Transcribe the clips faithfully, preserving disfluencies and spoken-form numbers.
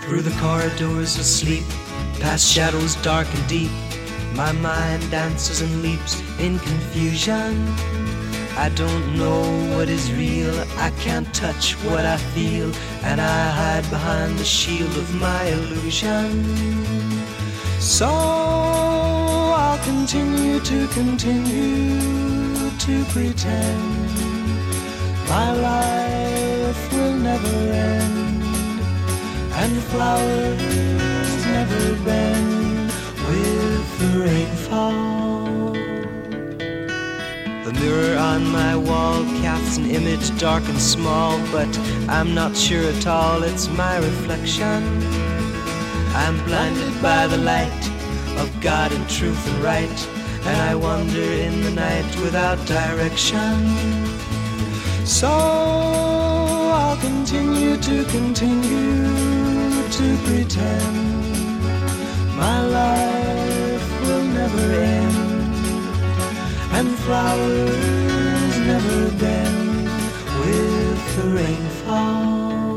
Through the corridors of sleep, past shadows dark and deep, my mind dances and leaps in confusion. I don't know what is real, I can't touch what I feel, and I hide behind the shield of my illusion. So I'll continue to continue to pretend my life will never end, and flowers never bend with the rainfall. The mirror on my wall casts an image dark and small, but I'm not sure at all it's my reflection. I'm blinded by the light of God and truth and right, and I wander in the night without direction. So I'll continue to continue to pretend my life will never end, and flowers never bend with the rainfall.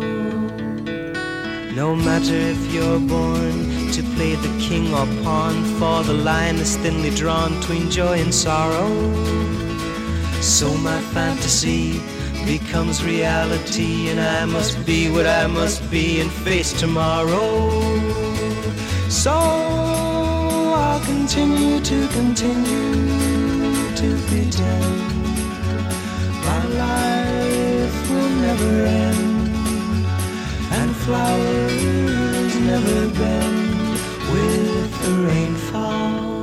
No matter if you're born to play the king or pawn, for the line is thinly drawn between joy and sorrow. So my fantasy becomes reality, and I must be what I must be and face tomorrow. So I'll continue to continue to pretend my life will never end, and flowers never bend with the rainfall.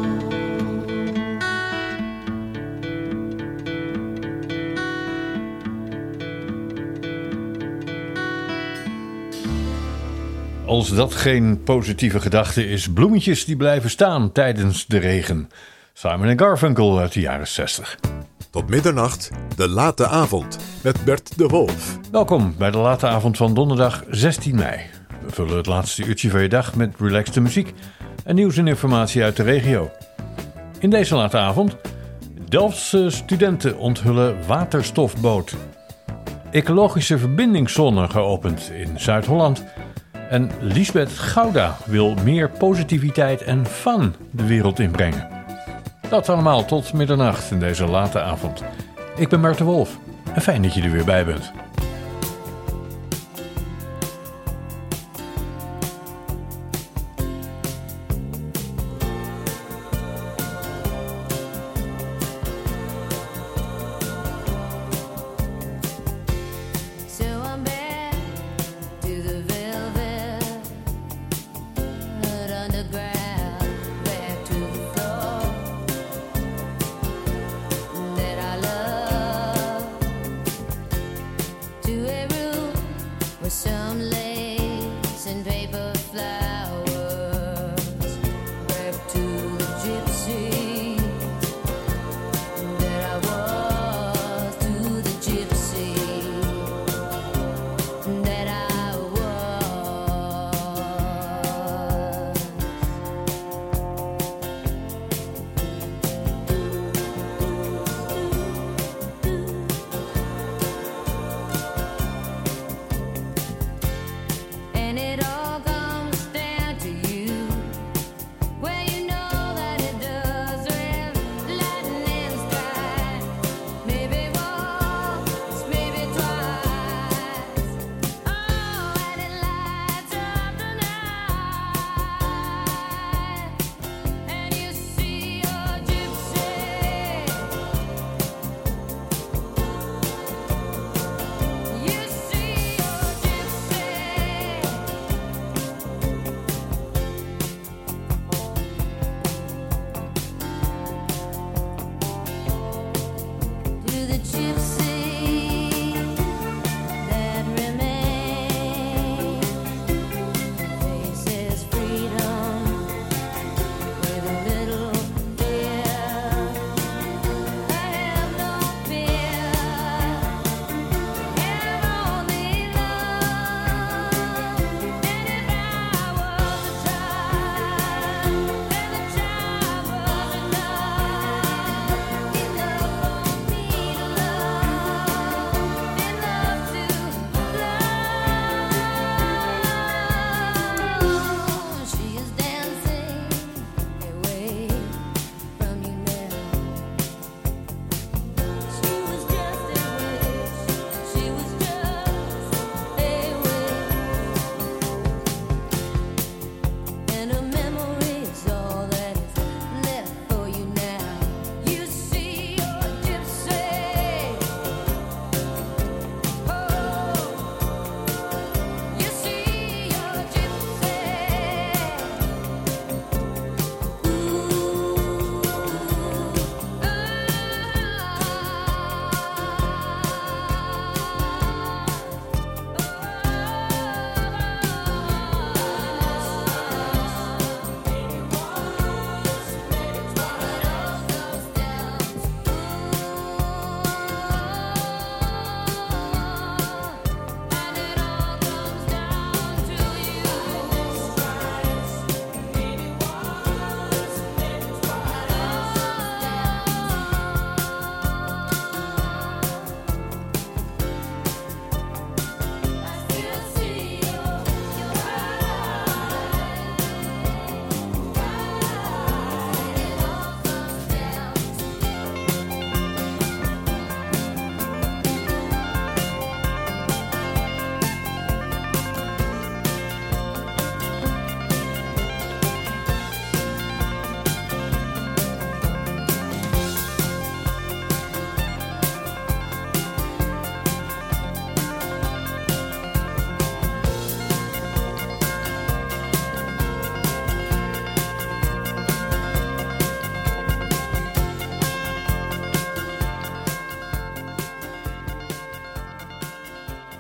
Als dat geen positieve gedachte is, bloemetjes die blijven staan tijdens de regen. Simon en Garfunkel uit de jaren zestig. Tot middernacht, de late avond met Bert de Wolf. Welkom bij de late avond van donderdag zestien mei. We vullen het laatste uurtje van je dag met relaxte muziek en nieuws en informatie uit de regio. In deze late avond, Delftse studenten onthullen waterstofboot. Ecologische verbindingszone geopend in Zuid-Holland. En Liesbeth Gouda wil meer positiviteit en fun de wereld inbrengen. Dat allemaal tot middernacht in deze late avond. Ik ben Bert de Wolf en fijn dat je er weer bij bent.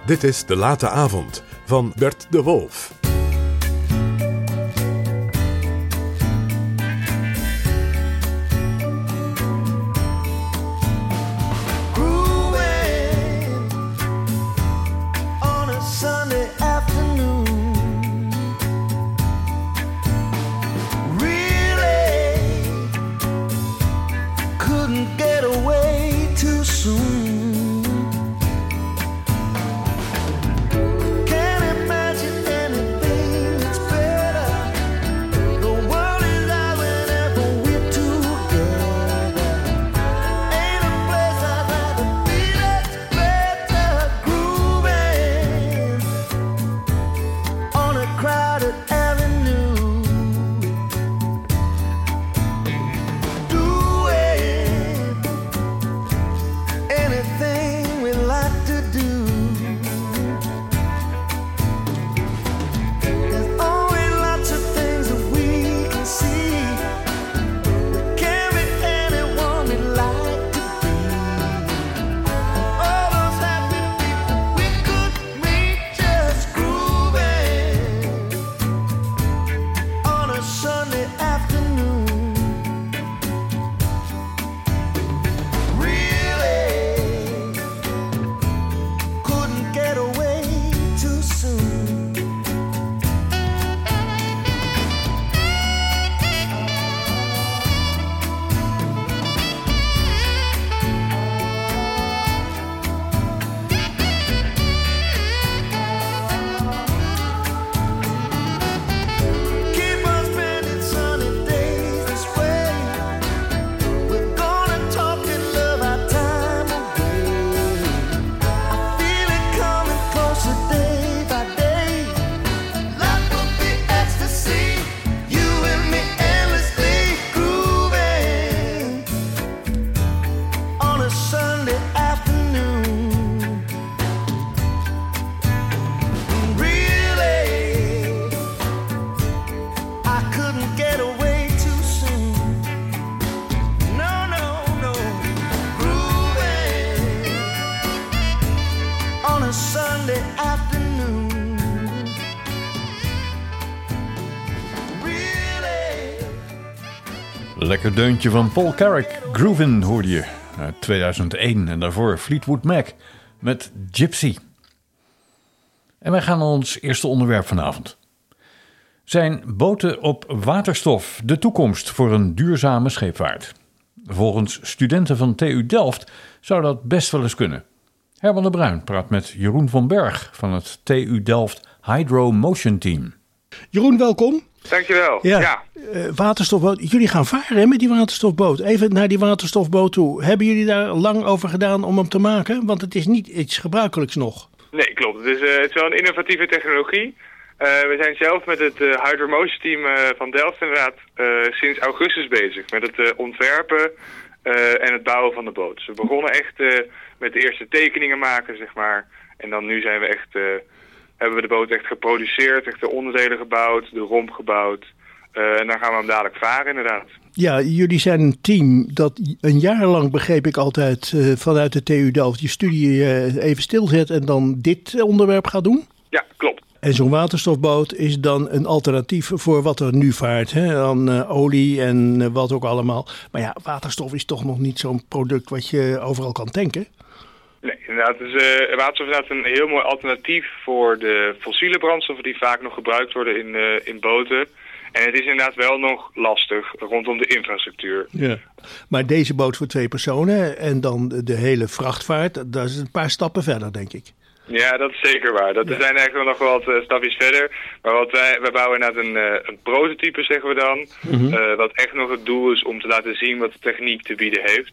Dit is De Late Avond van Bert de Wolf. Lekker deuntje van Paul Carrack, Groovin' hoorde je uit tweeduizend één en daarvoor Fleetwood Mac met Gypsy. En wij gaan naar ons eerste onderwerp vanavond. Zijn boten op waterstof de toekomst voor een duurzame scheepvaart? Volgens studenten van T U Delft zou dat best wel eens kunnen. Herman de Bruin praat met Jeroen van Berg van het T U Delft Hydro Motion Team. Jeroen, welkom. Dankjewel. Ja, ja. Uh, waterstofboot. Jullie gaan varen hè, met die waterstofboot. Even naar die waterstofboot toe. Hebben jullie daar lang over gedaan om hem te maken? Want het is niet iets gebruikelijks nog. Nee, klopt. Het is, uh, het is wel een innovatieve technologie. Uh, we zijn zelf met het uh, Hydro Motion Team uh, van Delft inderdaad uh, sinds augustus bezig. Met het uh, ontwerpen uh, en het bouwen van de boot. Dus we begonnen echt uh, met de eerste tekeningen maken, zeg maar. En dan nu zijn we echt... Uh, hebben we de boot echt geproduceerd, echt de onderdelen gebouwd, de romp gebouwd. Uh, en dan gaan we hem dadelijk varen inderdaad. Ja, jullie zijn een team dat een jaar lang, begreep ik altijd, uh, vanuit de T U Delft je studie uh, even stilzet en dan dit onderwerp gaat doen? Ja, klopt. En zo'n waterstofboot is dan een alternatief voor wat er nu vaart, hè? Dan uh, olie en uh, wat ook allemaal. Maar ja, waterstof is toch nog niet zo'n product wat je overal kan tanken? Nee, inderdaad. Dus, uh, waterstof is inderdaad een heel mooi alternatief voor de fossiele brandstoffen die vaak nog gebruikt worden in, uh, in boten. En het is inderdaad wel nog lastig rondom de infrastructuur. Ja. Maar deze boot voor twee personen en dan de hele vrachtvaart, dat is een paar stappen verder, denk ik. Ja, dat is zeker waar. Dat ja. zijn eigenlijk nog wel wat uh, stapjes verder. Maar wat wij, wij bouwen inderdaad een, uh, een prototype, zeggen we dan. Mm-hmm. Uh, wat echt nog het doel is om te laten zien wat de techniek te bieden heeft.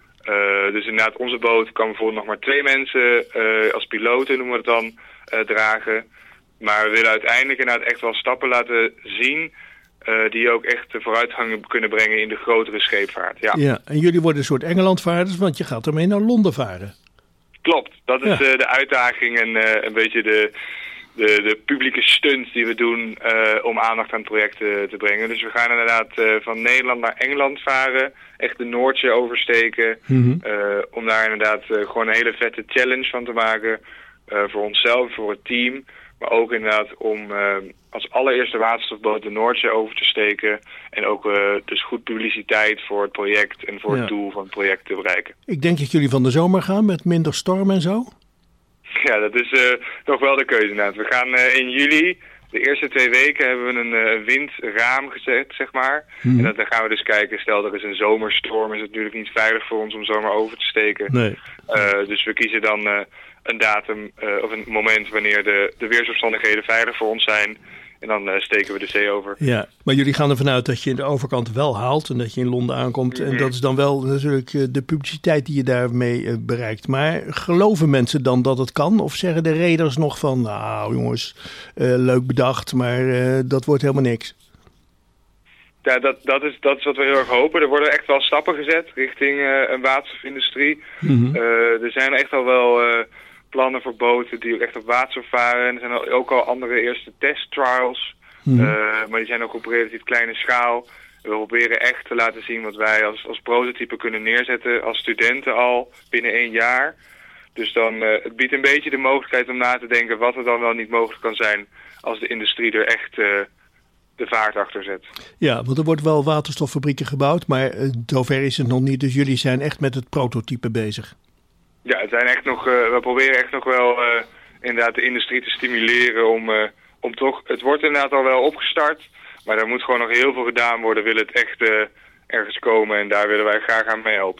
Uh, dus inderdaad, onze boot kan bijvoorbeeld nog maar twee mensen uh, als piloten, noemen we het dan, uh, dragen. Maar we willen uiteindelijk inderdaad echt wel stappen laten zien uh, die ook echt de vooruitgang kunnen brengen in de grotere scheepvaart. Ja, ja, en jullie worden een soort Engelandvaarders, want je gaat ermee naar Londen varen. Klopt, dat is ja. uh, de uitdaging en uh, een beetje de, de, de publieke stunt die we doen uh, om aandacht aan het project uh, te brengen. Dus we gaan inderdaad uh, van Nederland naar Engeland varen, echt de Noordzee oversteken, mm-hmm. uh, om daar inderdaad uh, gewoon een hele vette challenge van te maken. Uh, voor onszelf, voor het team. Maar ook inderdaad om uh, als allereerste waterstofboot de Noordzee over te steken. En ook uh, dus goed publiciteit voor het project en voor ja. het doel van het project te bereiken. Ik denk dat jullie van de zomer gaan met minder storm en zo. Ja, dat is uh, toch wel de keuze inderdaad. We gaan uh, in juli, de eerste twee weken, hebben we een uh, windraam gezet, zeg maar. Hmm. En dat, dan gaan we dus kijken, stel er is een zomerstorm, is het natuurlijk niet veilig voor ons om zomaar over te steken. Nee. Uh, dus we kiezen dan uh, een datum uh, of een moment wanneer de, de weersomstandigheden veilig voor ons zijn. En dan uh, steken we de zee over. Ja, maar jullie gaan ervan uit dat je de overkant wel haalt en dat je in Londen aankomt. Mm-hmm. En dat is dan wel natuurlijk de publiciteit die je daarmee uh, bereikt. Maar geloven mensen dan dat het kan? Of zeggen de reders nog van, nou jongens, uh, leuk bedacht, maar uh, dat wordt helemaal niks? Ja, dat, dat, is, dat is wat we heel erg hopen. Er worden echt wel stappen gezet richting uh, een waterstofindustrie. Mm-hmm. Uh, er zijn echt al wel... Uh, plannen voor boten die ook echt op waterstof varen. En er zijn ook al andere eerste testtrials. Mm-hmm. Uh, maar die zijn ook op relatief kleine schaal. We proberen echt te laten zien wat wij als, als prototype kunnen neerzetten als studenten al binnen één jaar. Dus dan, uh, het biedt een beetje de mogelijkheid om na te denken wat er dan wel niet mogelijk kan zijn als de industrie er echt uh, de vaart achter zet. Ja, want er wordt wel waterstoffabrieken gebouwd, maar uh, zover is het nog niet. Dus jullie zijn echt met het prototype bezig. Ja, het zijn echt nog, uh, we proberen echt nog wel uh, inderdaad de industrie te stimuleren om, uh, om toch... Het wordt inderdaad al wel opgestart, maar er moet gewoon nog heel veel gedaan worden. Wil het echt uh, ergens komen en daar willen wij graag aan mee helpen.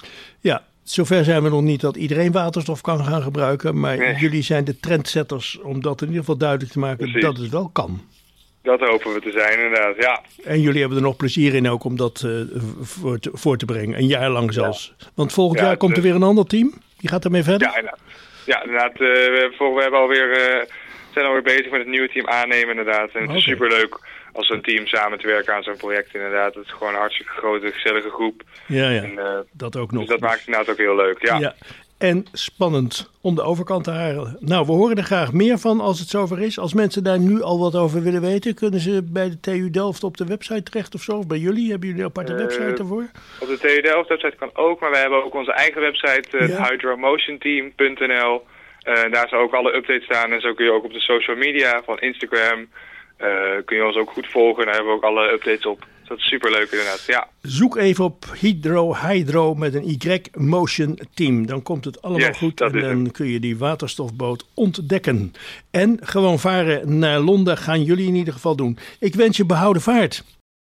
Ja, zover zijn we nog niet dat iedereen waterstof kan gaan gebruiken, maar nee. jullie zijn de trendsetters om dat in ieder geval duidelijk te maken Precies. dat het wel kan. Dat hopen we te zijn, inderdaad, ja. En jullie hebben er nog plezier in ook om dat uh, voor, te, voor te brengen, een jaar lang zelfs. Ja. Want volgend ja, jaar komt er weer een ander team. Die gaat ermee verder? Ja, inderdaad. Ja, inderdaad. Uh, we, voor, we hebben alweer, uh, zijn alweer bezig met het nieuwe team aannemen, inderdaad. En het okay. is superleuk als een team samen te werken aan zo'n project, inderdaad. Het is gewoon een hartstikke grote, gezellige groep. Ja, ja. En, uh, dat ook nog. Dus dat maakt het inderdaad ook heel leuk, ja. ja. En spannend om de overkant te halen. Nou, we horen er graag meer van als het zover is. Als mensen daar nu al wat over willen weten, kunnen ze bij de T U Delft op de website terecht of zo? Of bij jullie? Hebben jullie een aparte uh, website ervoor? Op de T U Delft website kan ook, maar wij hebben ook onze eigen website, uh, ja. hydromotionteam punt n l. Uh, daar zal ook alle updates staan en zo kun je ook op de social media van Instagram, uh, kun je ons ook goed volgen. Daar hebben we ook alle updates op. Dat is superleuk inderdaad, ja. Zoek even op Hydro, Hydro met een Y, Motion Team. Dan komt het allemaal yes, goed en dan hem. kun je die waterstofboot ontdekken. En gewoon varen naar Londen gaan jullie in ieder geval doen. Ik wens je behouden vaart.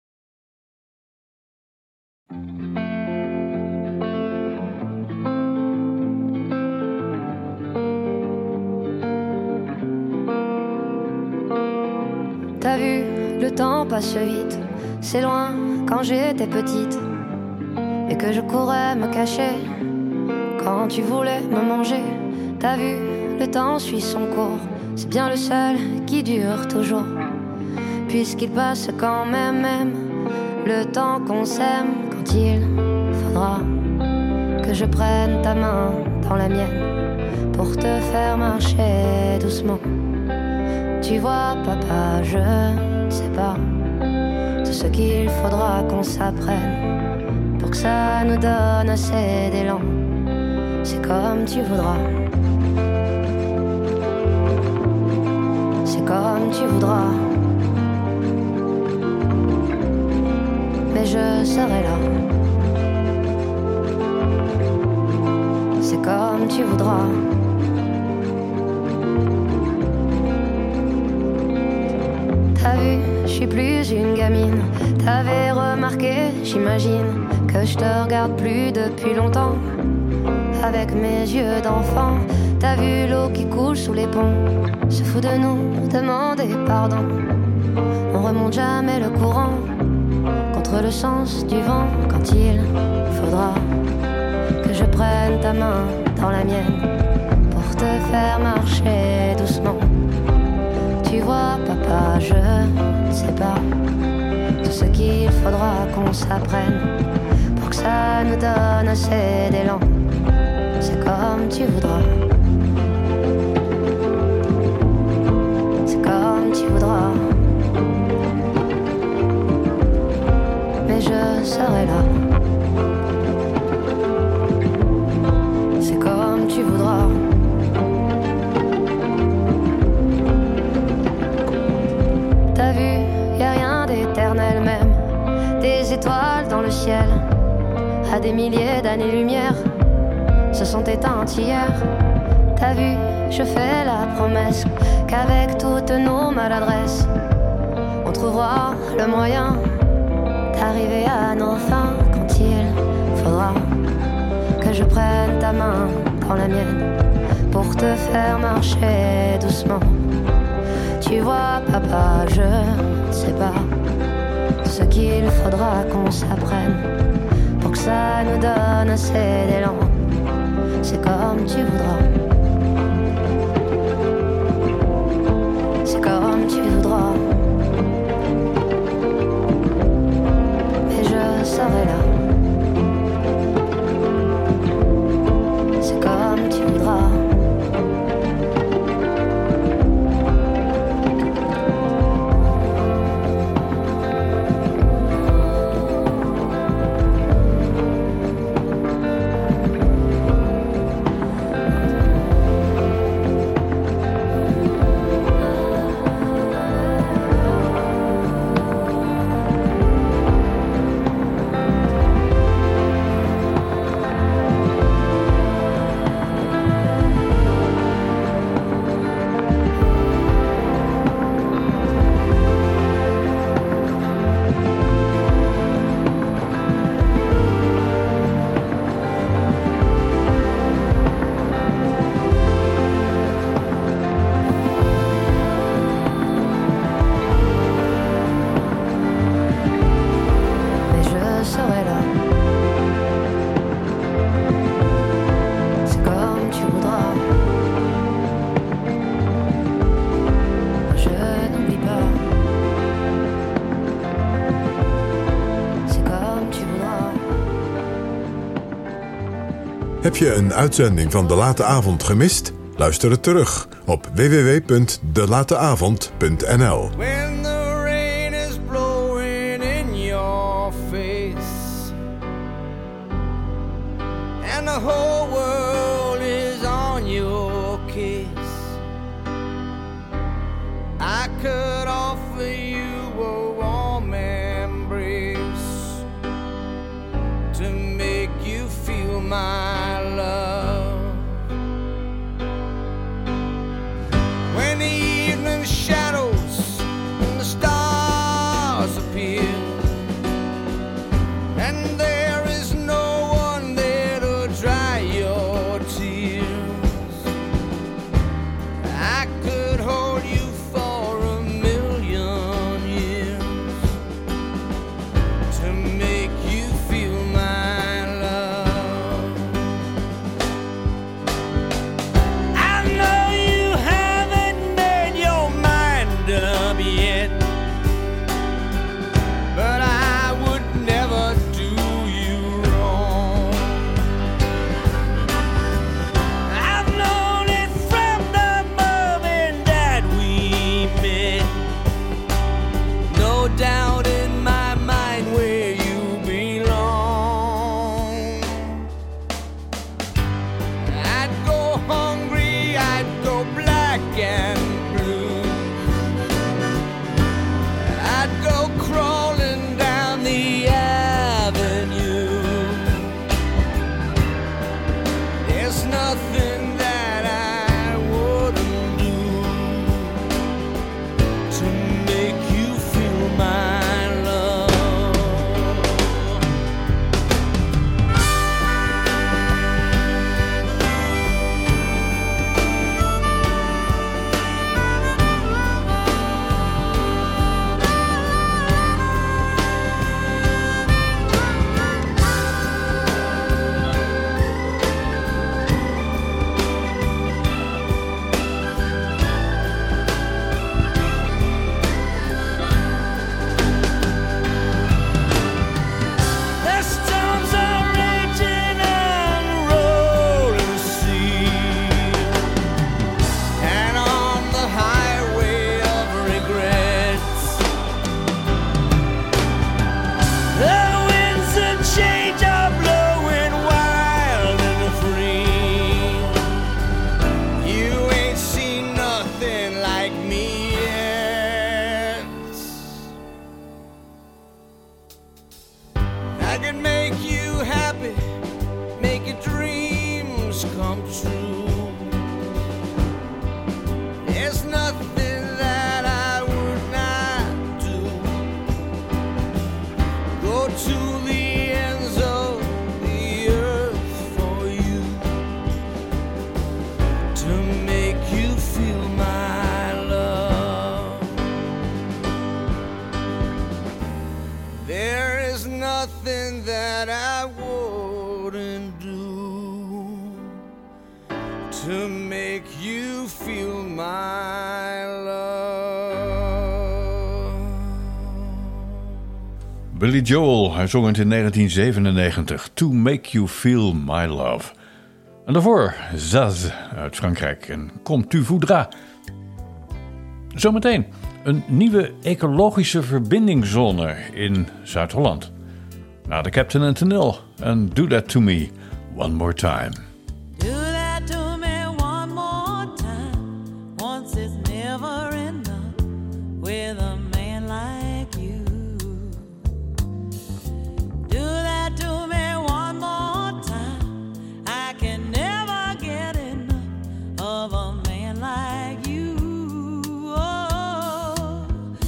T'as vu, le temps passe vite. C'est loin quand j'étais petite et que je courais me cacher quand tu voulais me manger. T'as vu, le temps suit son cours. C'est bien le seul qui dure toujours, puisqu'il passe quand même, même le temps qu'on s'aime. Quand il faudra que je prenne ta main dans la mienne pour te faire marcher doucement. Tu vois, papa, je ne sais pas tout ce qu'il faudra qu'on s'apprenne pour que ça nous donne assez d'élan. C'est comme tu voudras. C'est comme tu voudras. Mais je serai là. C'est comme tu voudras. T'as vu, je suis plus une gamine. T'avais remarqué, j'imagine, que je te regarde plus depuis longtemps. Avec mes yeux d'enfant, t'as vu l'eau qui coule sous les ponts. Se fout de nous, demander pardon. On remonte jamais le courant contre le sens du vent. Quand il faudra que je prenne ta main dans la mienne pour te faire marcher doucement. Tu vois, papa, je ne sais pas tout ce qu'il faudra qu'on s'apprenne pour que ça nous donne assez d'élan. C'est comme tu voudras. C'est comme tu voudras. Mais je serai là. C'est comme tu voudras. ciel, à des milliers d'années-lumière, se sont éteintes hier. T'as vu, je fais la promesse qu'avec toutes nos maladresses, on trouvera le moyen d'arriver à nos fins quand il faudra que je prenne ta main dans la mienne pour te faire marcher doucement. Tu vois, papa, je ne sais pas ce qu'il faudra qu'on s'apprenne pour que ça nous donne assez d'élan. C'est comme tu voudras. C'est comme tu voudras. Mais je serai là. C'est comme tu voudras. Heb je een uitzending van De Late Avond gemist? Luister het terug op w w w punt de late avond punt n l. When the rain is blowing in your face and the whole world is on your case, I could offer you a warm embrace to make you feel my love. When the evening shadows to make you feel my love. There is nothing that I wouldn't do to make you feel my love. Billy Joel, hij zong het in negentien zevenennegentig, To Make You Feel My Love. En daarvoor Zaz uit Frankrijk en Comme Tu Voudras. Zometeen een nieuwe ecologische verbindingszone in Zuid-Holland. Na de Captain and Tennille en Do That To Me One More Time. Do that to me one more time. Once is never enough with a man like you. Do that to me one more time. I can never get enough of a man like you. Oh,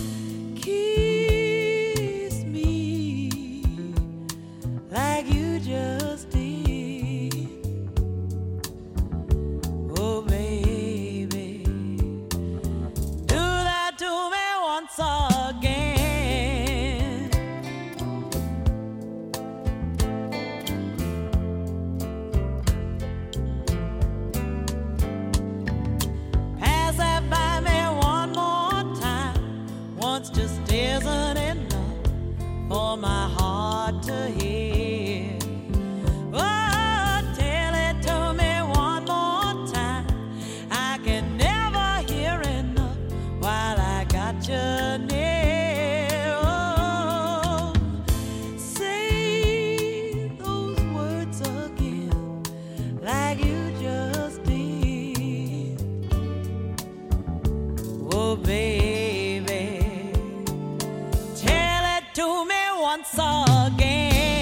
kiss me like you just did. Oh, baby, do that to me once again. Pass that by me one more time. Once just isn't enough for my heart to hear. Oh, tell it to me one more time. I can never hear enough while I got you near. Oh, say those words again like you just did. Oh, baby, tell it to me once again.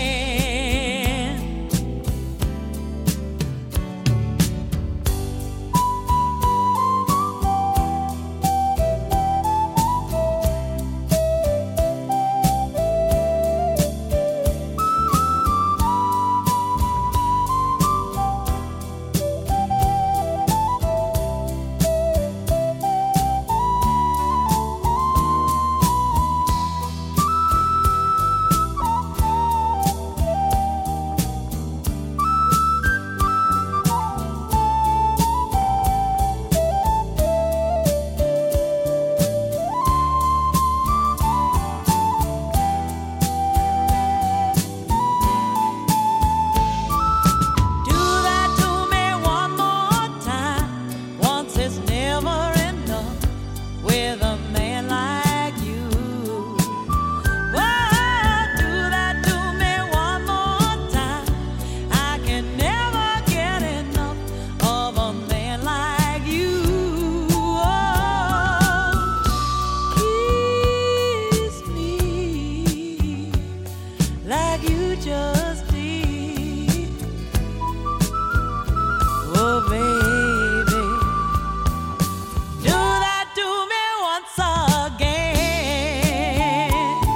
Do that to me one more time. Once is never enough with a man like you. Oh, do that to me one more time. I can never get enough of a man like you. Oh, kiss me like you just did. Oh, baby, do that to me once again.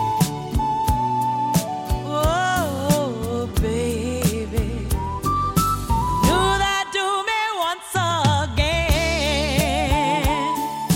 Oh, baby, do that to me once again.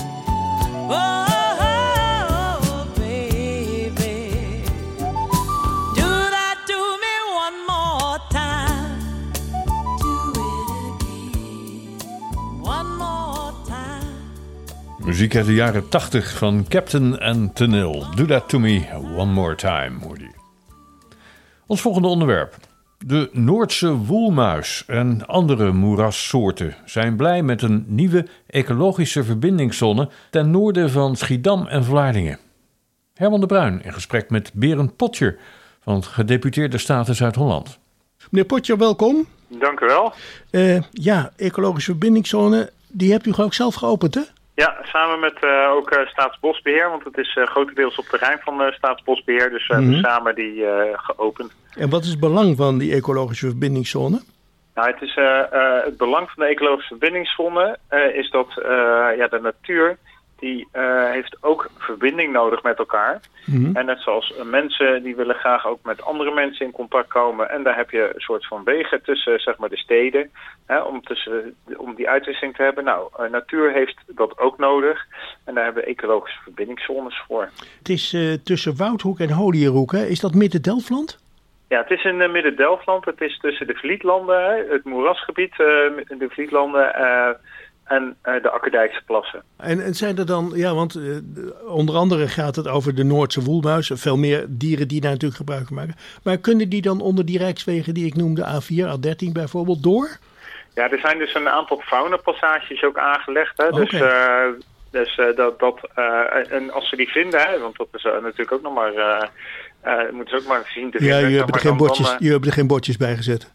Oh, baby, do that to me one more time. Do it again, one more time. Muziek uit de jaren tachtig van Captain and Tennille. Do That To Me One More Time, hoorde je. Ons volgende onderwerp. De Noordse woelmuis en andere moerassoorten zijn blij met een nieuwe ecologische verbindingszone ten noorden van Schiedam en Vlaardingen. Herman de Bruin in gesprek met Berend Potjer van het Gedeputeerde Staten Zuid-Holland. Meneer Potjer, welkom. Dank u wel. Uh, ja, ecologische verbindingszone, die hebt u ook zelf geopend, hè? Ja, samen met uh, ook uh, Staatsbosbeheer, want het is uh, grotendeels op terrein van uh, Staatsbosbeheer. Dus we Mm-hmm. hebben samen die uh, geopend. En wat is het belang van die ecologische verbindingszone? Nou, het, is, uh, uh, het belang van de ecologische verbindingszone uh, is dat uh, ja, de natuur die uh, heeft ook verbinding nodig met elkaar. Mm-hmm. En net zoals uh, mensen, die willen graag ook met andere mensen in contact komen. En daar heb je een soort van wegen tussen, zeg maar, de steden, hè, om, tussen, om die uitwisseling te hebben. Nou, uh, natuur heeft dat ook nodig. En daar hebben we ecologische verbindingszones voor. Het is uh, tussen Woudhoek en Holierhoek, hè? Is dat Midden-Delfland? Ja, het is in uh, Midden-Delfland. Het is tussen de Vlietlanden, het moerasgebied, uh, de Vlietlanden uh, en uh, de Akkerdijkse plassen. En, en zijn er dan, ja, want uh, onder andere gaat het over de Noordse woelmuis. Veel meer dieren die daar natuurlijk gebruik van maken. Maar kunnen die dan onder die rijkswegen die ik noemde, A vier, A dertien bijvoorbeeld, door? Ja, er zijn dus een aantal faunapassages ook aangelegd. Hè? Okay. Dus, uh, dus uh, dat, dat uh, en als ze die vinden, hè, want dat is uh, natuurlijk ook nog maar... Uh, Uh, moeten ze ook maar zien te vinden. Ja, je hebt er geen bordjes, uh, je hebt er geen bordjes bij gezet.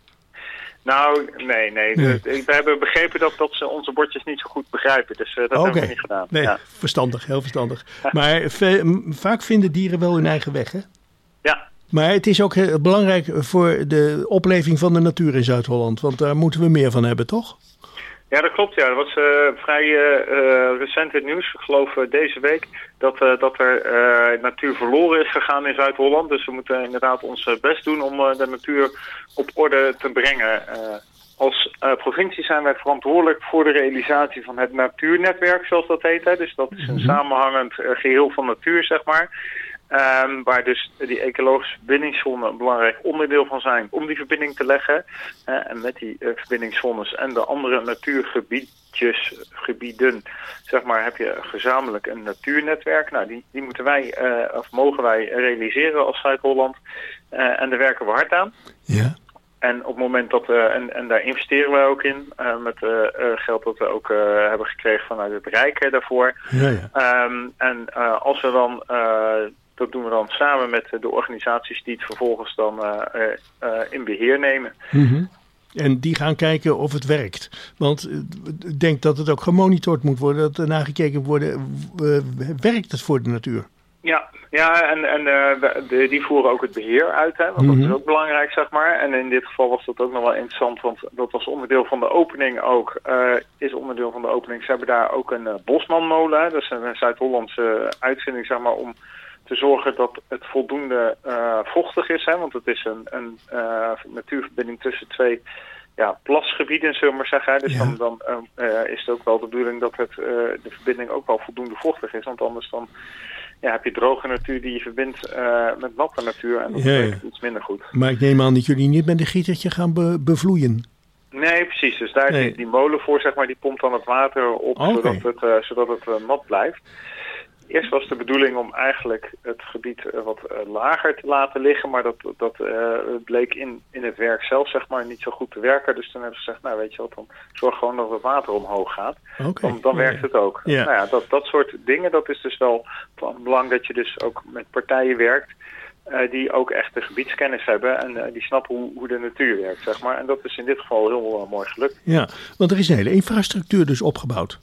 Nou, nee, nee. nee. We, we hebben begrepen dat, dat ze onze bordjes niet zo goed begrijpen. Dus uh, dat okay. hebben we niet gedaan. Nee, ja. Verstandig, heel verstandig. Maar ve- vaak vinden dieren wel hun eigen weg, hè? Ja. Maar het is ook heel belangrijk voor de opleving van de natuur in Zuid-Holland. Want daar moeten we meer van hebben, toch? Ja, dat klopt. Ja. Dat was uh, vrij uh, recent in het nieuws. Ik geloof uh, deze week dat, uh, dat er uh, natuur verloren is gegaan in Zuid-Holland. Dus we moeten inderdaad ons best doen om uh, de natuur op orde te brengen. Uh, als uh, provincie zijn wij verantwoordelijk voor de realisatie van het natuurnetwerk, zoals dat heet. Hè. Dus dat is een samenhangend uh, geheel van natuur, zeg maar. Um, waar dus die ecologische verbindingszones een belangrijk onderdeel van zijn om die verbinding te leggen. Uh, en met die uh, verbindingszones en de andere natuurgebiedjes, gebieden, zeg maar, heb je gezamenlijk een natuurnetwerk. Nou, die, die moeten wij, uh, of mogen wij realiseren als Zuid-Holland. Uh, en daar werken we hard aan. Ja. En op het moment dat, uh, en, en daar investeren wij ook in, uh, met uh, uh, geld dat we ook uh, hebben gekregen vanuit het Rijk uh, daarvoor. Ja, ja. Um, en uh, als we dan... Uh, Dat doen we dan samen met de organisaties die het vervolgens dan uh, uh, in beheer nemen. Mm-hmm. En die gaan kijken of het werkt. Want ik denk dat het ook gemonitord moet worden, dat er naar gekeken moet worden, uh, werkt het voor de natuur? Ja, ja en, en uh, de, die voeren ook het beheer uit, hè, want mm-hmm. dat is ook belangrijk, zeg maar. En in dit geval was dat ook nog wel interessant, want dat was onderdeel van de opening ook. Uh, is onderdeel van de opening. Ze hebben daar ook een uh, Bosmanmolen, hè, dat is een Zuid-Hollandse uitvinding, zeg maar, om te zorgen dat het voldoende uh, vochtig is. Hè? Want het is een, een uh, natuurverbinding tussen twee ja, plasgebieden, zullen we maar zeggen. Hè? Dus ja. dan, dan uh, is het ook wel de bedoeling dat het, uh, de verbinding ook wel voldoende vochtig is. Want anders dan ja, heb je droge natuur die je verbindt uh, met natte natuur. En dat ja, werkt ja. iets minder goed. Maar ik neem aan dat jullie niet met een gietertje gaan be- bevloeien. Nee, precies. Dus daar nee. is die molen voor, zeg maar, die pompt dan het water op, okay. zodat het, uh, zodat het uh, nat blijft. Eerst was de bedoeling om eigenlijk het gebied uh, wat uh, lager te laten liggen, maar dat, dat uh, bleek in, in het werk zelf, zeg maar, niet zo goed te werken. Dus toen hebben ze gezegd, nou weet je wat, dan zorg gewoon dat het water omhoog gaat. Okay. Dan, dan ja, werkt het ook. Ja. Nou ja, dat, dat soort dingen, dat is dus wel van belang dat je dus ook met partijen werkt uh, die ook echt de gebiedskennis hebben en uh, die snappen hoe, hoe de natuur werkt, zeg maar. En dat is in dit geval heel uh, mooi gelukt. Ja, want er is een hele infrastructuur dus opgebouwd.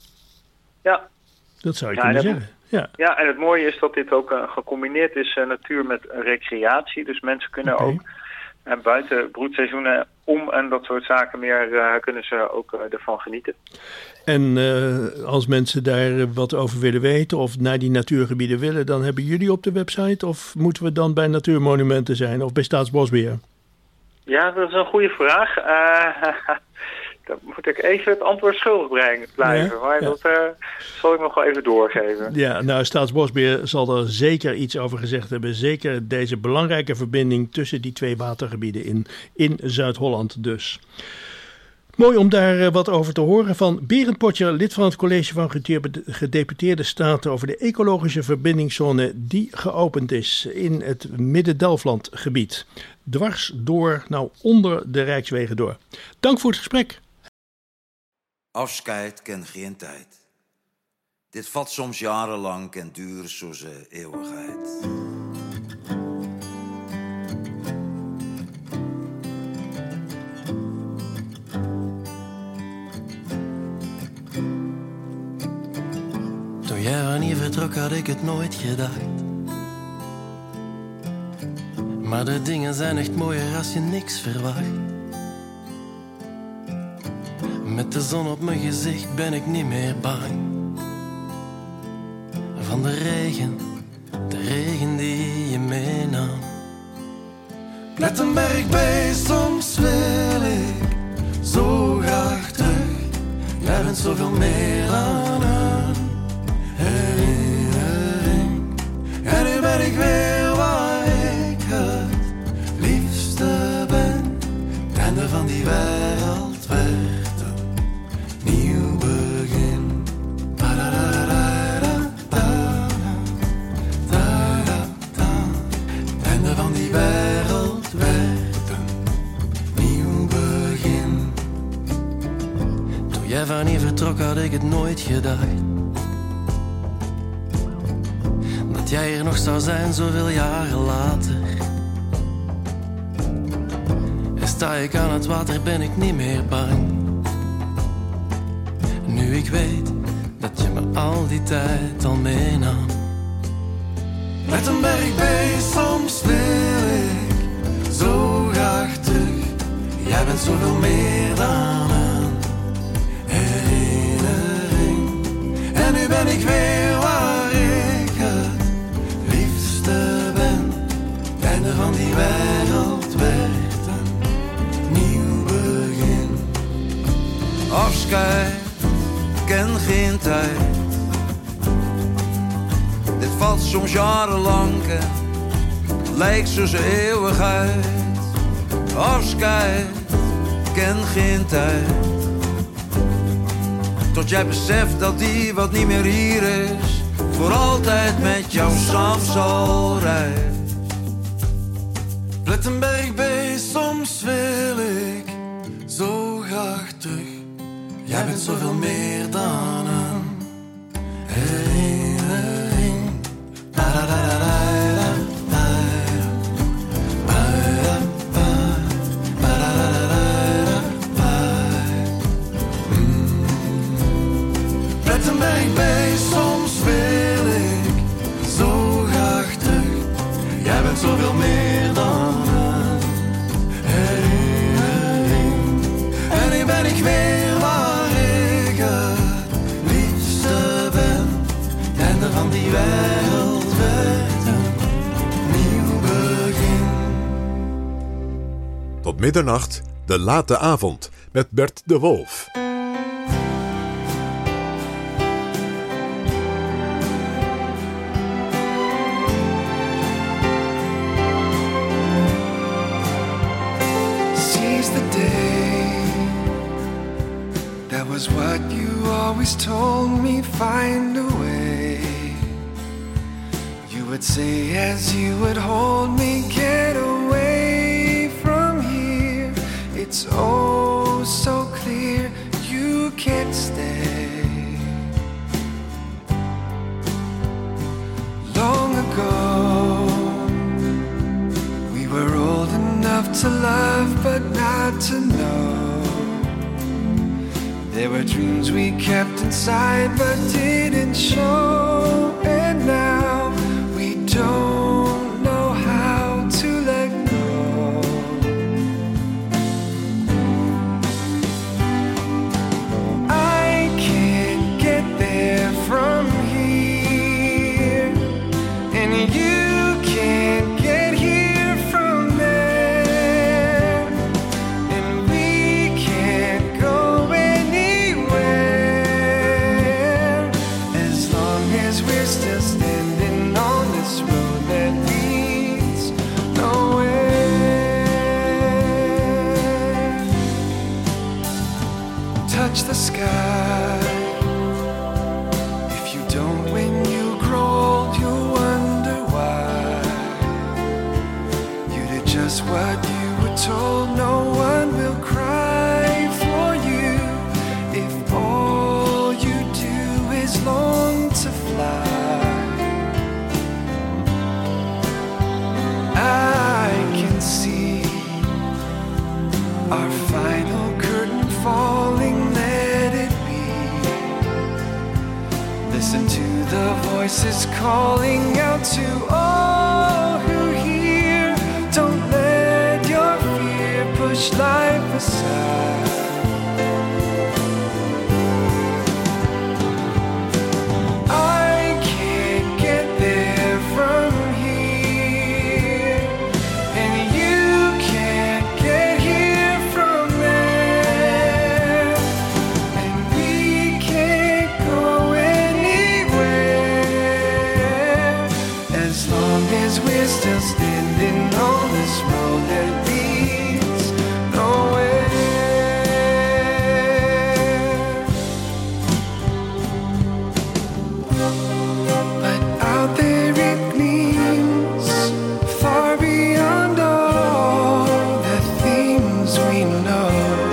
Ja. Dat zou je ja, kunnen dat, zeggen. Ja. ja, en het mooie is dat dit ook uh, gecombineerd is, uh, natuur met uh, recreatie. Dus mensen kunnen okay. ook uh, buiten broedseizoenen om en dat soort zaken meer uh, kunnen ze ook uh, ervan genieten. En uh, als mensen daar wat over willen weten of naar die natuurgebieden willen, dan hebben jullie op de website of moeten we dan bij Natuurmonumenten zijn of bij Staatsbosbeheer? Ja, dat is een goede vraag. Uh, Dan moet ik even het antwoord schuldig brengen, blijven. Ja, maar ja. dat uh, zal ik nog wel even doorgeven. Ja, nou, Staatsbosbeheer zal er zeker iets over gezegd hebben. Zeker deze belangrijke verbinding tussen die twee watergebieden in, in Zuid-Holland dus. Mooi om daar uh, wat over te horen van Berend Potjer, lid van het College van Gedeputeerde Staten over de ecologische verbindingszone die geopend is in het Midden-Delfland gebied. Dwars door, nou onder de Rijkswegen door. Dank voor het gesprek. Afscheid kent geen tijd. Dit vat soms jarenlang en duurt zoals een eeuwigheid. Toen jij er niet vertrok had ik het nooit gedacht. Maar de dingen zijn echt mooier als je niks verwacht. Met de zon op mijn gezicht ben ik niet meer bang. van de regen, de regen die je meenam. Plettenberg bij, soms wil ik zo graag terug. Jij bent zoveel meer dan een herinnering. En nu ben ik weer waar ik het liefste ben. Het einde van die wereld werd een nieuw begin. Het einde van die wereld werd een nieuw begin. Toen jij van hier vertrok had ik het nooit gedacht. Dat jij hier nog zou zijn zoveel jaren later. En sta ik aan het water ben ik niet meer bang. Nu ik weet dat je me al die tijd al meenam. Met een berg bij, soms wil ik zo graag terug. Jij bent zoveel meer dan een herinnering. En nu ben ik weer waar ik het liefste ben. Het einde van die wereld werd een nieuw begin. Afscheid, ken geen tijd. Dit valt soms jarenlang en lijkt soms een eeuwigheid. Afscheid, ken geen tijd. Tot jij beseft dat die wat niet meer hier is, voor altijd met jou samen zal rijden. Plettenberg bij, soms wil ik zo graag terug. Jij bent zoveel meer dan een herinnering. Plettenberg bij, soms wil ik zo graag terug. Jij bent zoveel meer dan een herinnering. En nu ben ik weer waar ik het liefste ben. Het einde van die wereld werd een nieuw begin. Tot middernacht, de late avond, met Bert de Wolf. Seize the day. That was what you always told me. Find a way. You would say as you would hold me, get away from here. It's oh so clear you can't stay. Long ago, we were old enough to love but not to know. There were dreams we kept inside but didn't show. And now we don't know how to let go. I can't get there from here, and you can't get here from there, and we can't go anywhere as long as we're still standing on this road that leads nowhere. Touch the sky. If you don't when you grow old, you'll wonder why you did just what you were told. No one will cry for you if all you do is long to fly. I can see our final curtain falling, let it be. Listen to the voices calling out to all who hear. Don't let your fear push life aside. I can't this road that leads nowhere. But out there it gleams, far beyond all the things we know.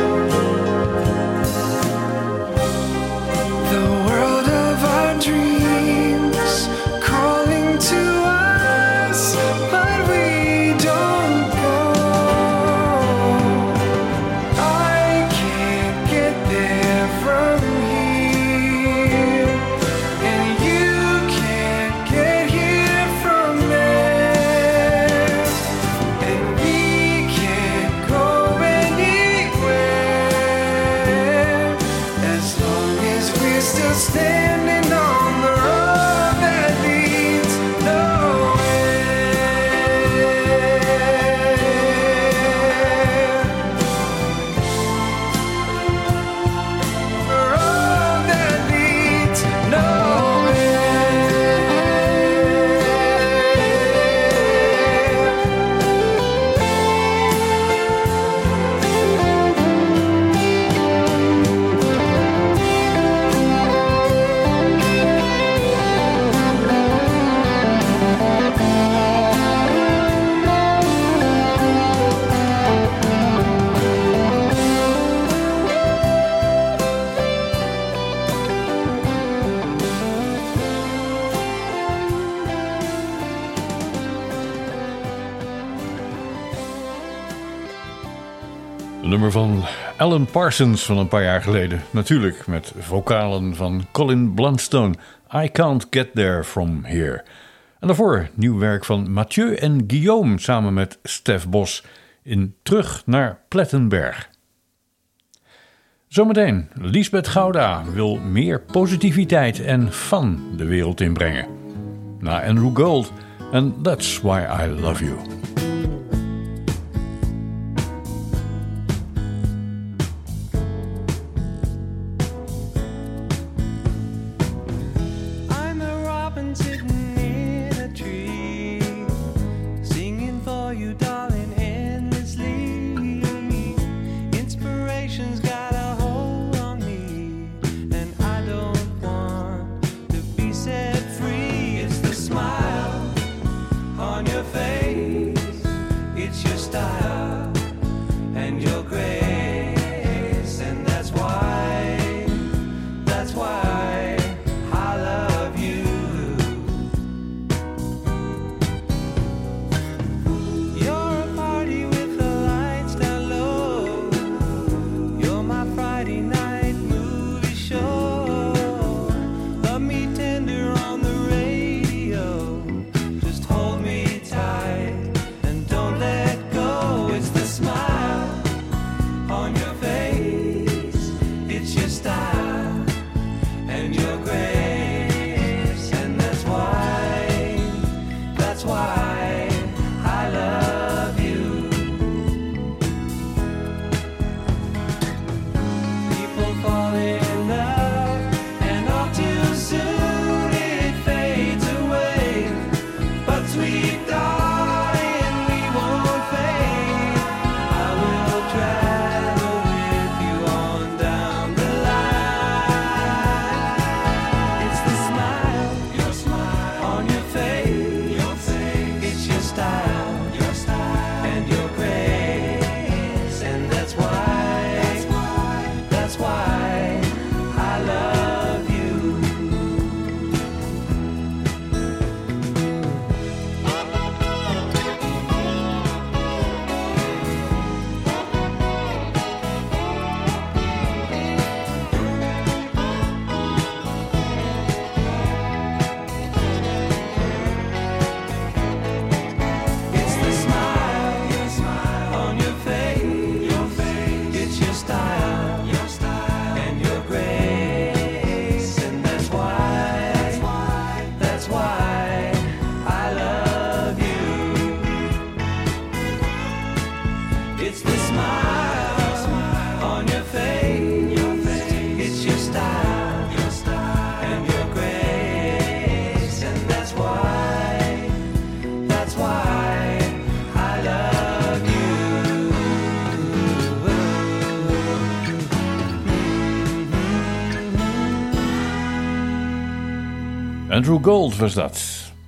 The world of our dreams calling to us, but we don't go. I can't get there from here, and you can't get here from there, and we can't go anywhere as long as we're still standing on the road that leads nowhere. The road that leads nowhere. Een nummer van Alan Parsons van een paar jaar geleden. Natuurlijk met vocalen van Colin Blunstone. I Can't Get There From Here. En daarvoor nieuw werk van Mathieu en Guillaume samen met Stef Bos in Terug naar Plettenberg. Zometeen, Liesbeth Gouda wil meer positiviteit en fun de wereld inbrengen. Na Andrew Gold en That's Why I Love You. I'm a robin sitting in a tree, singing for you, darling, endlessly. Inspiration's got a hold on me, and I don't want to be set free. It's the smile on your face, it's your style and your grace, and that's why, that's why I love you. You're a party with the lights down low, you're my Friday night movie show. Love me tender on the radio, just hold me tight and don't let go. It's the smile on your face, it's your style Andrew Gold was dat.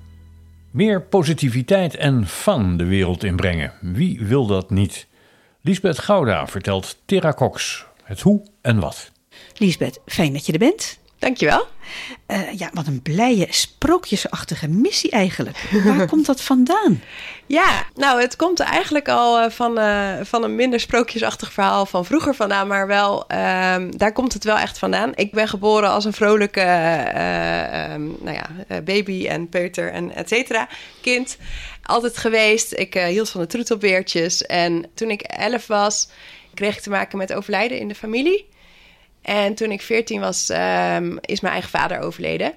Meer positiviteit en fun de wereld inbrengen. Wie wil dat niet? Liesbeth Gouda vertelt Tera Cox het hoe en wat. Liesbeth, fijn dat je er bent. Dankjewel. Uh, ja, wat een blije, sprookjesachtige missie eigenlijk. Waar komt dat vandaan? Ja, nou, het komt eigenlijk al uh, van, uh, van een minder sprookjesachtig verhaal van vroeger vandaan. Maar wel, uh, daar komt het wel echt vandaan. Ik ben geboren als een vrolijke uh, um, nou ja, baby en peuter en et cetera kind. Altijd geweest. Ik uh, hield van de troetelbeertjes. En toen ik elf was, kreeg ik te maken met overlijden in de familie. En toen ik veertien was, um, is mijn eigen vader overleden.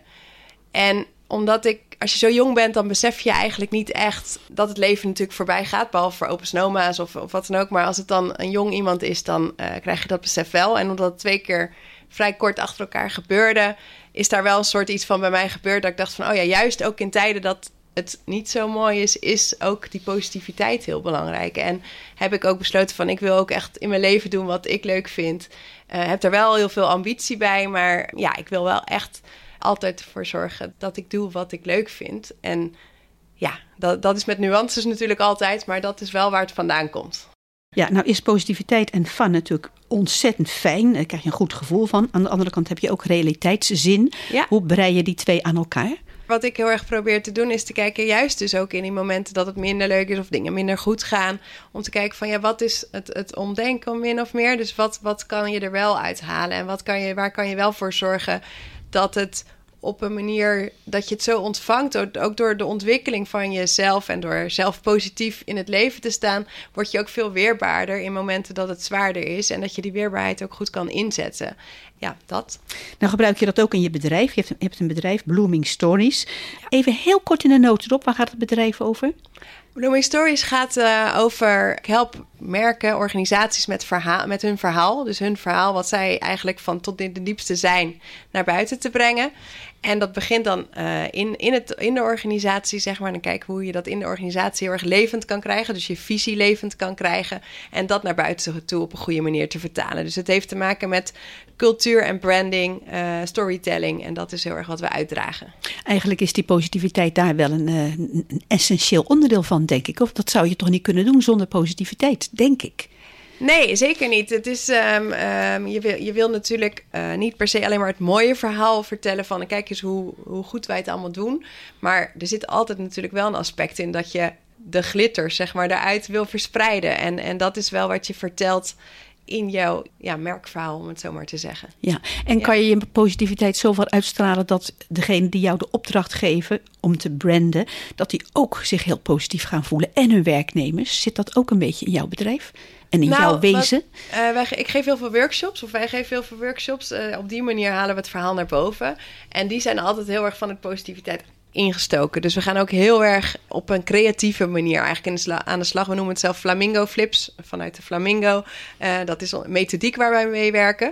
En omdat ik, als je zo jong bent, dan besef je eigenlijk niet echt dat het leven natuurlijk voorbij gaat. Behalve voor opa's en oma's of, of wat dan ook. Maar als het dan een jong iemand is, dan uh, krijg je dat besef wel. En omdat het twee keer vrij kort achter elkaar gebeurde, is daar wel een soort iets van bij mij gebeurd. Dat ik dacht van, oh ja, juist ook in tijden dat het niet zo mooi is, is ook die positiviteit heel belangrijk. En heb ik ook besloten van, ik wil ook echt in mijn leven doen wat ik leuk vind. Uh, heb er wel heel veel ambitie bij, maar ja, ik wil wel echt altijd ervoor zorgen dat ik doe wat ik leuk vind. En ja, dat, dat is met nuances natuurlijk altijd, maar dat is wel waar het vandaan komt. Ja, nou is positiviteit en fun natuurlijk ontzettend fijn. Daar krijg je een goed gevoel van. Aan de andere kant heb je ook realiteitszin. Ja. Hoe brei je die twee aan elkaar? Wat ik heel erg probeer te doen is te kijken, juist dus ook in die momenten dat het minder leuk is of dingen minder goed gaan, om te kijken van ja, wat is het, het omdenken min of meer? Dus wat, wat kan je er wel uithalen en wat kan je, waar kan je wel voor zorgen dat het op een manier dat je het zo ontvangt, ook door de ontwikkeling van jezelf en door zelf positief in het leven te staan, word je ook veel weerbaarder in momenten dat het zwaarder is en dat je die weerbaarheid ook goed kan inzetten. Ja, dat. Nou gebruik je dat ook in je bedrijf. Je hebt een, je hebt een bedrijf, Blooming Stories. Even heel kort in de notendop, waar gaat het bedrijf over? Blooming Stories gaat uh, over, ik help merken, organisaties met, verhaal, met hun verhaal. Dus hun verhaal, wat zij eigenlijk van tot in de diepste zijn, naar buiten te brengen. En dat begint dan uh, in, in, het, in de organisatie, zeg maar. Dan kijken we hoe je dat in de organisatie heel erg levend kan krijgen. Dus je visie levend kan krijgen. En dat naar buiten toe op een goede manier te vertalen. Dus het heeft te maken met cultuur en branding, uh, storytelling. En dat is heel erg wat we uitdragen. Eigenlijk is die positiviteit daar wel een, een essentieel onderdeel van, denk ik. Of dat zou je toch niet kunnen doen zonder positiviteit, denk ik. Nee, zeker niet. Het is, um, um, je, wil, je wil natuurlijk uh, niet per se alleen maar het mooie verhaal vertellen van kijk eens hoe, hoe goed wij het allemaal doen. Maar er zit altijd natuurlijk wel een aspect in dat je de glitter, zeg maar, daaruit wil verspreiden. En, en dat is wel wat je vertelt in jouw ja, merkverhaal, om het zo maar te zeggen. Ja, en kan je je positiviteit zoveel uitstralen dat degene die jou de opdracht geven om te branden, dat die ook zich heel positief gaan voelen en hun werknemers? Zit dat ook een beetje in jouw bedrijf? En in nou, jouw wezen? Wat, uh, wij, ik geef heel veel workshops, of wij geven heel veel workshops. Uh, op die manier halen we het verhaal naar boven. En die zijn altijd heel erg van de positiviteit ingestoken. Dus we gaan ook heel erg op een creatieve manier eigenlijk in de sla- aan de slag. We noemen het zelf Flamingo Flips, vanuit de Flamingo. Uh, dat is een methodiek waar wij mee werken.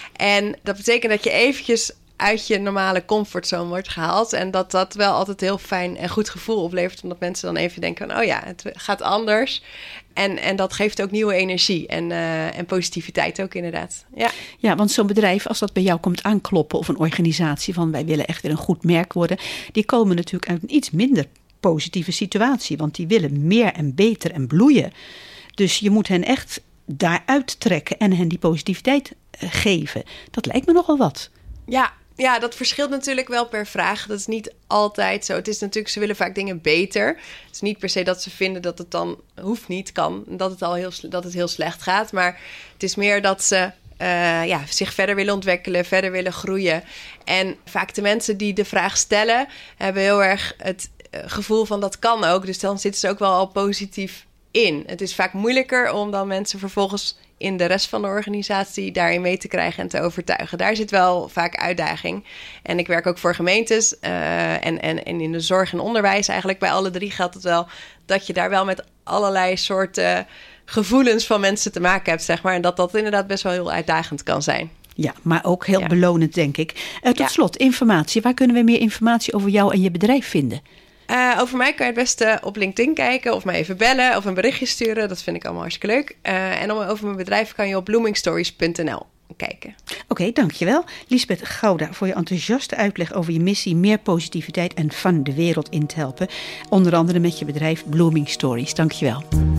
En dat betekent dat je eventjes uit je normale comfortzone wordt gehaald. En dat dat wel altijd heel fijn en goed gevoel oplevert. Omdat mensen dan even denken van, oh ja, het gaat anders. En, en dat geeft ook nieuwe energie en, uh, en positiviteit ook inderdaad. Ja. Ja, want zo'n bedrijf, als dat bij jou komt aankloppen, of een organisatie van wij willen echt weer een goed merk worden, die komen natuurlijk uit een iets minder positieve situatie. Want die willen meer en beter en bloeien. Dus je moet hen echt daaruit trekken en hen die positiviteit uh, geven. Dat lijkt me nogal wat. Ja. Ja, dat verschilt natuurlijk wel per vraag. Dat is niet altijd zo. Het is natuurlijk, ze willen vaak dingen beter. Het is niet per se dat ze vinden dat het dan hoeft niet, kan. Dat het al heel, dat het heel slecht gaat. Maar het is meer dat ze uh, ja, zich verder willen ontwikkelen, verder willen groeien. En vaak de mensen die de vraag stellen, hebben heel erg het uh, gevoel van dat kan ook. Dus dan zitten ze ook wel al positief in. Het is vaak moeilijker om dan mensen vervolgens in de rest van de organisatie daarin mee te krijgen en te overtuigen. Daar zit wel vaak uitdaging. En ik werk ook voor gemeentes uh, en, en, en in de zorg en onderwijs. Eigenlijk bij alle drie geldt het wel dat je daar wel met allerlei soorten gevoelens van mensen te maken hebt, zeg maar. En dat dat inderdaad best wel heel uitdagend kan zijn. Ja, maar ook heel ja. belonend, denk ik. Uh, tot ja. slot, informatie. Waar kunnen we meer informatie over jou en je bedrijf vinden? Uh, over mij kan je het beste op LinkedIn kijken of mij even bellen of een berichtje sturen. Dat vind ik allemaal hartstikke leuk. Uh, en om, over mijn bedrijf kan je op blooming stories punt n l. kijken. Oké, okay, dankjewel. Lisbeth Gouda voor je enthousiaste uitleg over je missie meer positiviteit en fun de wereld in te helpen. Onder andere met je bedrijf Blooming Stories. Dankjewel.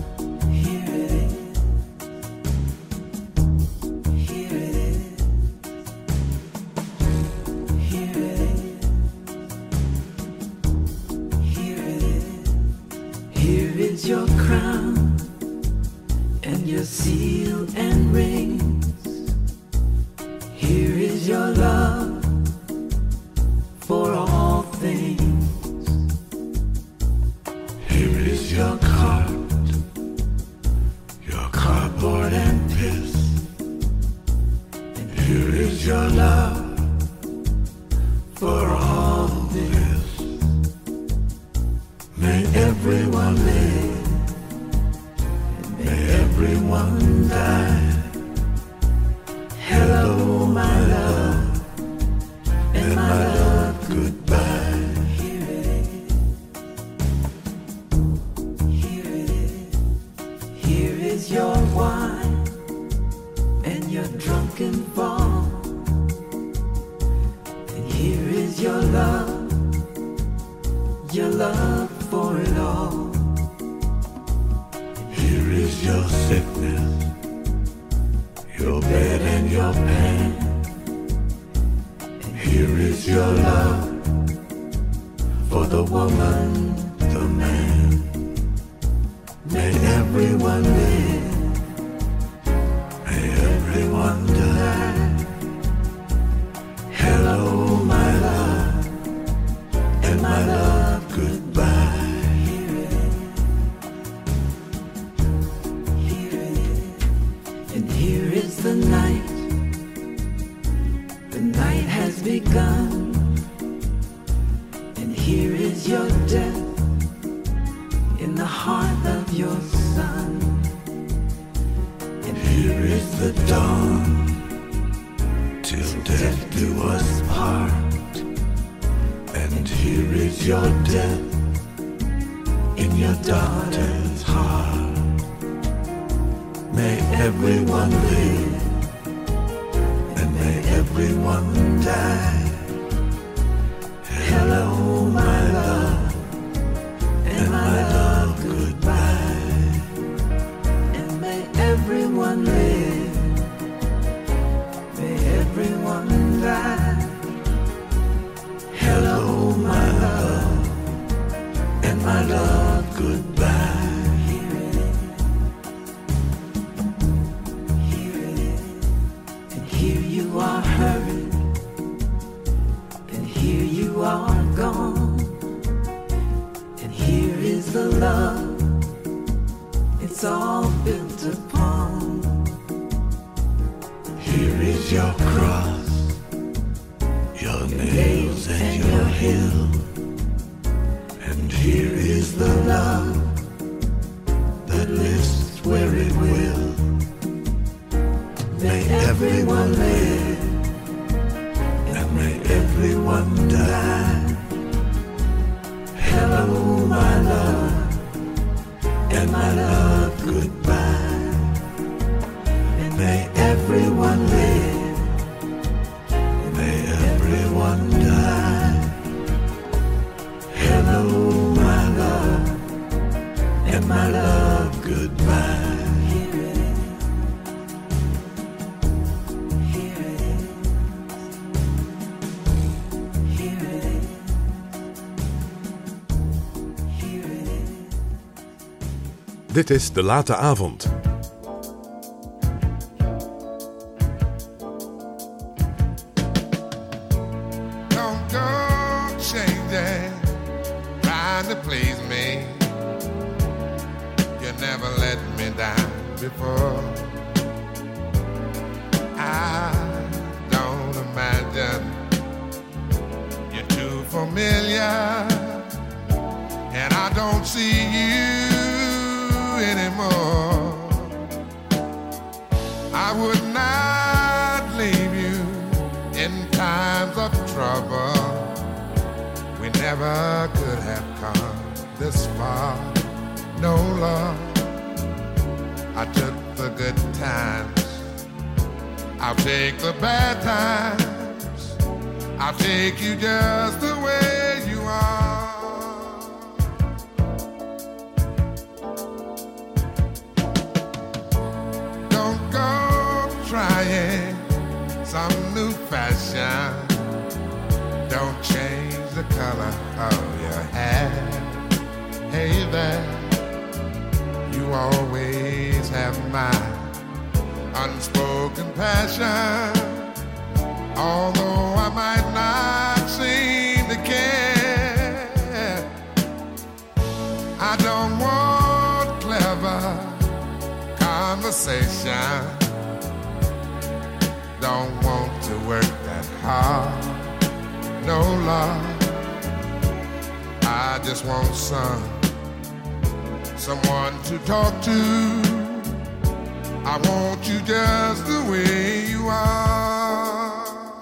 Here is your crown and your seal and rings. Here is your love for all things. Here is your cart, your cardboard and piss. And here is your love for all this. May everyone live, and may everyone die. Hello, my love, and my love, goodbye. Here it is. Here it is. Here is your wine and your drunken fall. And here is your love, your love for it all. Here is your sickness, your bed and your pain. And here is your love for the woman, the man. May everyone live, may everyone die. Hello, my love, and my love, goodbye. Here it is. Here it is. And here is the night. The night has begun. And here is your death in the heart of your son. And here is the dawn till death do us part. And here is your death in your daughter's heart. May everyone live, and may everyone die. Hello, my love, and my love, goodbye. And may everyone live, may everyone die. Hello, my love, and my love, goodbye. Here it is. Here it is. And here you are hurried, and here you are gone. And here is the love, it's all built upon. Here is your cross, your nails and your hill. And here is the love that lifts where it will. May everyone live, and may everyone die. Hello, my love, and my love, goodbye. And may everyone live, may everyone die. Hello, my love, and my love, goodbye. Here it is. Here it is. Here it is. Here it is. Dit is De Late Avond. Don't go changing, trying to please me. You never let me down before. I don't imagine you're too familiar, and I don't see you anymore. I would not leave you in times of trouble. We never could have come this far. No love, I took the good times I'll take the bad times, I'll take you just the way you are. Don't go trying some new fashion. Don't change the color of your hair. Hey there, you always have my unspoken passion. Although I might not seem to care, I don't want clever conversation. Don't want to work that hard. No love, I just want some someone to talk to. I want you just the way you are.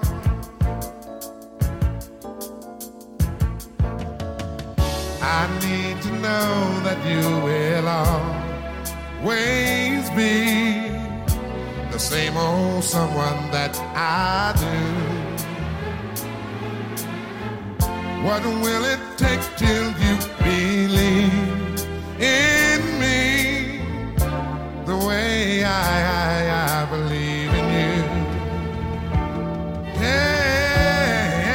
I need to know that you will always be the same old someone that I do. What will it take till you believe in me the way I, I, I believe in you? Yeah,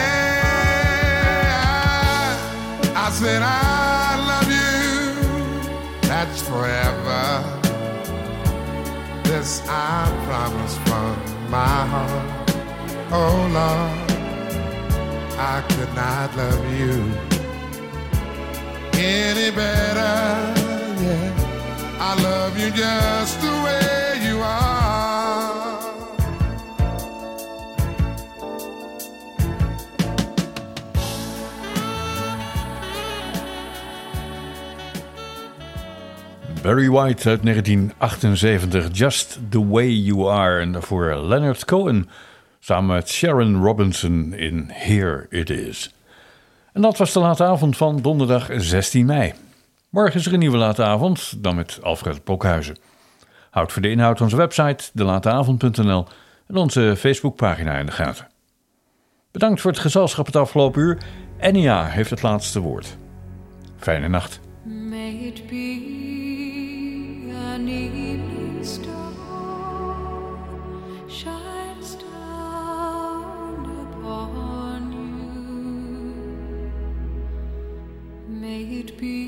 I, I said I love you, that's forever. This I promise from my heart. Oh Lord, I could not love you any better, yeah. I love you just the way you are. Barry White uit negentien achtenzeventig, Just the Way You Are. En daarvoor Leonard Cohen samen met Sharon Robinson in Here It Is. En dat was de late avond van donderdag zestien mei. Morgen is er een nieuwe late avond, dan met Alfred Blokhuizen. Houd voor de inhoud onze website de late avond punt n l en onze Facebookpagina in de gaten. Bedankt voor het gezelschap het afgelopen uur. Enya heeft het laatste woord. Fijne nacht. May it be an evening star shines down upon you. May it be